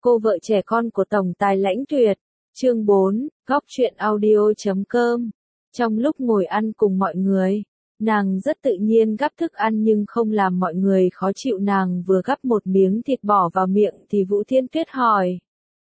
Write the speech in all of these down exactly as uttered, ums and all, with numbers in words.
Cô vợ trẻ con của tổng tài Lãnh Tuyệt. Chương bốn, góc truyện audio.com. Trong lúc ngồi ăn cùng mọi người, nàng rất tự nhiên gắp thức ăn nhưng không làm mọi người khó chịu. Nàng vừa gắp một miếng thịt bỏ vào miệng thì Vũ Thiên Tuyết hỏi.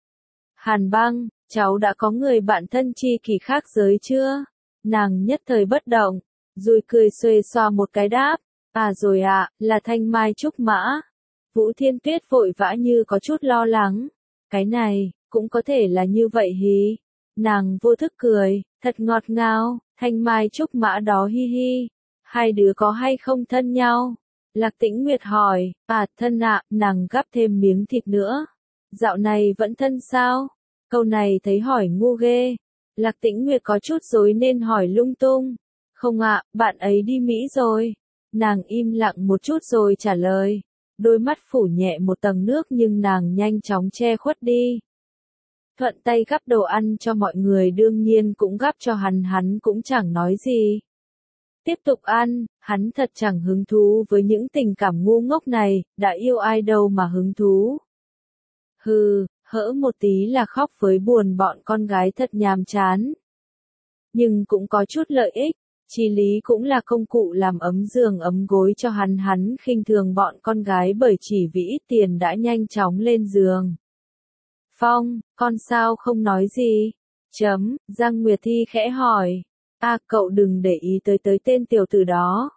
Hàn Băng, cháu đã có người bạn thân tri kỷ khác giới chưa? Nàng nhất thời bất động, rồi cười xuề xoa một cái đáp. À rồi ạ, à, là Thanh Mai Trúc Mã. Vũ Thiên Tuyết vội vã như có chút lo lắng. Cái này, cũng có thể là như vậy hí. Nàng vô thức cười, thật ngọt ngào, Thanh Mai Trúc Mã đó hi hi. Hai đứa có hay không thân nhau? Lạc Tĩnh Nguyệt hỏi, à thân ạ, à, nàng gắp thêm miếng thịt nữa. Dạo này vẫn thân sao? Câu này thấy hỏi ngu ghê. Lạc Tĩnh Nguyệt có chút rối nên hỏi lung tung. Không ạ, à, bạn ấy đi Mỹ rồi. Nàng im lặng một chút rồi trả lời. Đôi mắt phủ nhẹ một tầng nước nhưng nàng nhanh chóng che khuất đi. Thuận tay gắp đồ ăn cho mọi người, đương nhiên cũng gắp cho hắn, hắn cũng chẳng nói gì. Tiếp tục ăn, hắn thật chẳng hứng thú với những tình cảm ngu ngốc này, đã yêu ai đâu mà hứng thú. Hừ, hỡ một tí là khóc với buồn, bọn con gái thật nhàm chán. Nhưng cũng có chút lợi ích. Chi lý cũng là công cụ làm ấm giường ấm gối cho hắn, hắn khinh thường bọn con gái bởi chỉ vì ít tiền đã nhanh chóng lên giường. Phong, con sao không nói gì? Chấm, Giang Nguyệt Thi khẽ hỏi. À cậu đừng để ý tới tới tên tiểu tử đó.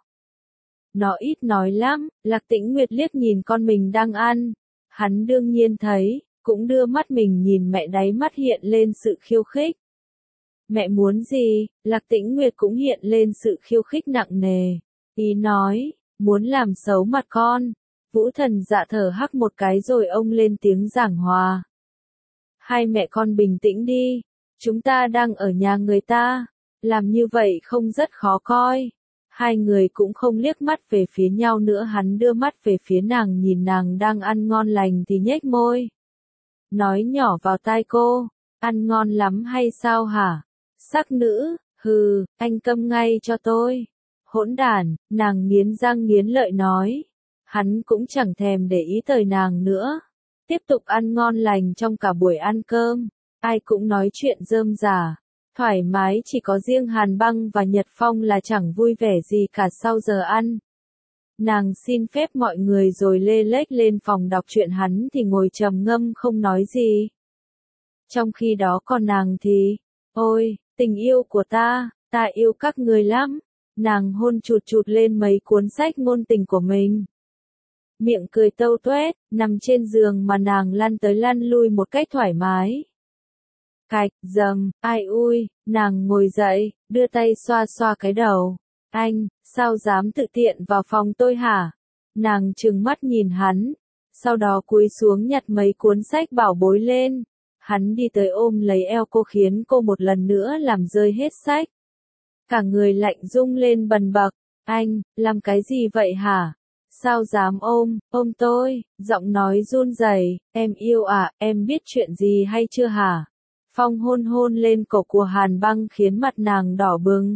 Nó ít nói lắm. Lạc Tĩnh Nguyệt liếc nhìn con mình đang ăn. Hắn đương nhiên thấy, cũng đưa mắt mình nhìn mẹ, đáy mắt hiện lên sự khiêu khích. Mẹ muốn gì? Lạc Tĩnh Nguyệt cũng hiện lên sự khiêu khích nặng nề. Ý nói, muốn làm xấu mặt con. Vũ Thần Dạ thở hắc một cái rồi ông lên tiếng giảng hòa. Hai mẹ con bình tĩnh đi. Chúng ta đang ở nhà người ta. Làm như vậy không rất khó coi. Hai người cũng không liếc mắt về phía nhau nữa. Hắn đưa mắt về phía nàng, nhìn nàng đang ăn ngon lành thì nhếch môi. Nói nhỏ vào tai cô. Ăn ngon lắm hay sao hả? Sắc nữ, hừ, anh câm ngay cho tôi. Hỗn đản, nàng nghiến răng nghiến lợi nói. Hắn cũng chẳng thèm để ý tới nàng nữa. Tiếp tục ăn ngon lành trong cả buổi ăn cơm. Ai cũng nói chuyện rơm rà. Thoải mái, chỉ có riêng Hàn Băng và Nhật Phong là chẳng vui vẻ gì cả sau giờ ăn. Nàng xin phép mọi người rồi lê lếch lên phòng đọc truyện, hắn thì ngồi trầm ngâm không nói gì. Trong khi đó còn nàng thì, ôi, tình yêu của ta, ta yêu các người lắm. Nàng hôn chụt chụt lên mấy cuốn sách ngôn tình của mình. Miệng cười tâu tuét, nằm trên giường mà nàng lăn tới lăn lui một cách thoải mái. Cạch, dầm, ai ui, nàng ngồi dậy, đưa tay xoa xoa cái đầu. Anh, sao dám tự tiện vào phòng tôi hả? Nàng trừng mắt nhìn hắn, sau đó cúi xuống nhặt mấy cuốn sách bảo bối lên. Hắn đi tới ôm lấy eo cô khiến cô một lần nữa làm rơi hết sách. Cả người lạnh rung lên bần bật. Anh, làm cái gì vậy hả? Sao dám ôm, ôm tôi? Giọng nói run rẩy. Em yêu à, em biết chuyện gì hay chưa hả? Phong hôn hôn lên cổ của Hàn Băng khiến mặt nàng đỏ bừng.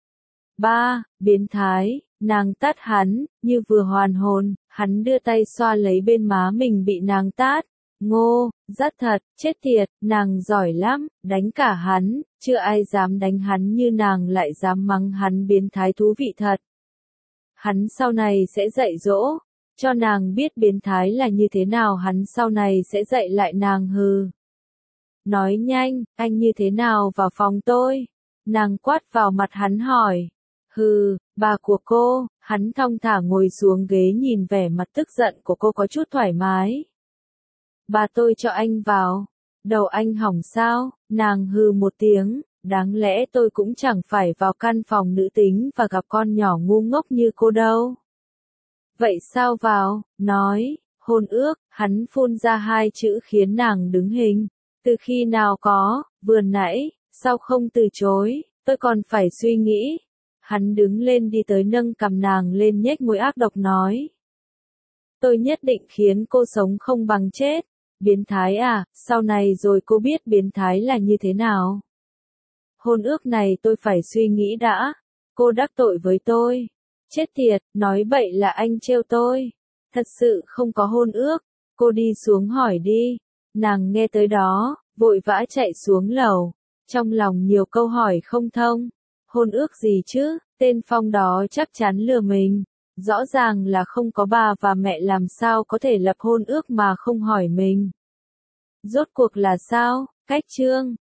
Ba, biến thái, nàng tát hắn, như vừa hoàn hồn, hắn đưa tay xoa lấy bên má mình bị nàng tát. Ngô, rất thật, chết tiệt, nàng giỏi lắm, đánh cả hắn, chưa ai dám đánh hắn như nàng lại dám mắng hắn biến thái, thú vị thật. Hắn sau này sẽ dạy dỗ, cho nàng biết biến thái là như thế nào, hắn sau này sẽ dạy lại nàng. Hừ. Nói nhanh, anh như thế nào vào phòng tôi? Nàng quát vào mặt hắn hỏi. Hừ, bà của cô. Hắn thong thả ngồi xuống ghế, nhìn vẻ mặt tức giận của cô có chút thoải mái. Bà tôi cho anh vào. Đầu anh hỏng sao? Nàng hừ một tiếng. Đáng lẽ tôi cũng chẳng phải vào căn phòng nữ tính và gặp con nhỏ ngu ngốc như cô đâu. Vậy sao vào? Nói, hôn ước. Hắn phun ra hai chữ khiến nàng đứng hình. Từ khi nào có, vừa nãy, sao không từ chối, tôi còn phải suy nghĩ. Hắn đứng lên đi tới nâng cằm nàng lên, nhếch môi ác độc nói. Tôi nhất định khiến cô sống không bằng chết. Biến thái à, sau này rồi cô biết biến thái là như thế nào. Hôn ước này tôi phải suy nghĩ đã. Cô đắc tội với tôi. Chết tiệt, nói bậy là anh trêu tôi. Thật sự không có hôn ước. Cô đi xuống hỏi đi. Nàng nghe tới đó, vội vã chạy xuống lầu, trong lòng nhiều câu hỏi không thông. Hôn ước gì chứ, tên Phong đó chắc chắn lừa mình. Rõ ràng là không có bà và mẹ, làm sao có thể lập hôn ước mà không hỏi mình. Rốt cuộc là sao? Cách chương